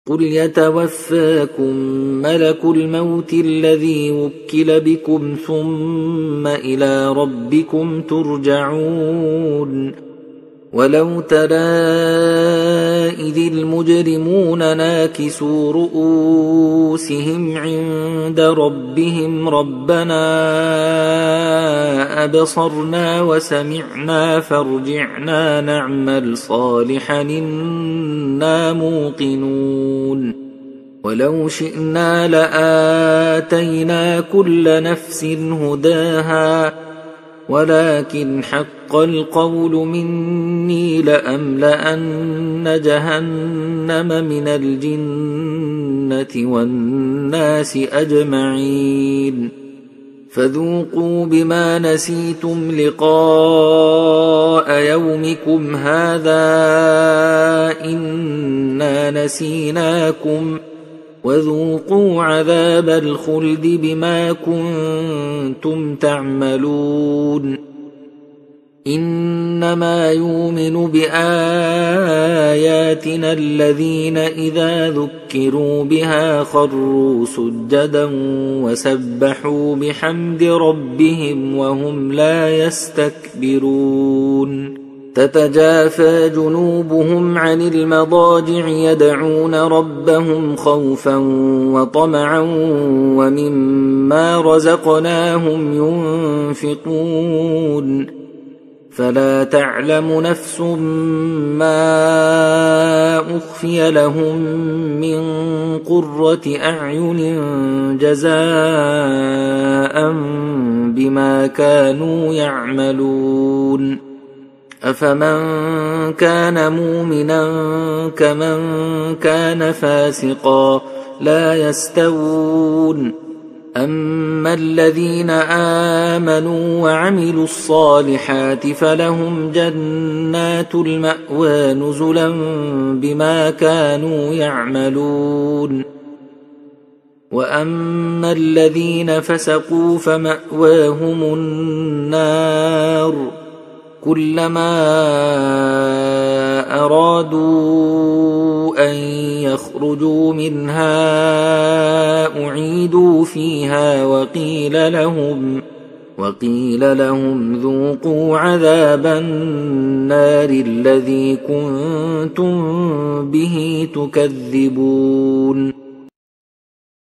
قل يتوفاكم ملك الموت الذي وكل بكم ثم إلى ربكم ترجعون ولو ترى إذ المجرمون ناكسوا رؤوسهم عند ربهم ربنا أبصرنا وسمعنا فارجعنا نعمل صالحا إنا موقنون ولو شئنا لآتينا كل نفس هداها ولكن حق القول مني لأملأن جهنم من الجنة والناس أجمعين فذوقوا بما نسيتم لقاء يومكم هذا إنا نسيناكم وذوقوا عذاب الخلد بما كنتم تعملون إنما يؤمن بآياتنا الذين إذا ذكروا بها خروا سجدا وسبحوا بحمد ربهم وهم لا يستكبرون تتجافى جنوبهم عن المضاجع يدعون ربهم خوفا وطمعا ومما رزقناهم ينفقون فلا تعلم نفس ما أخفي لهم من قرة أعين جزاء بما كانوا يعملون أفمن كان مؤمنا كمن كان فاسقا لا يستوون أما الذين آمنوا وعملوا الصالحات فلهم جنات المأوى نزلا بما كانوا يعملون وأما الذين فسقوا فمأواهم النار كلما أرادوا أن يخرجوا منها أعيدوا فيها وقيل لهم ذوقوا عذاب النار الذي كنتم به تكذبون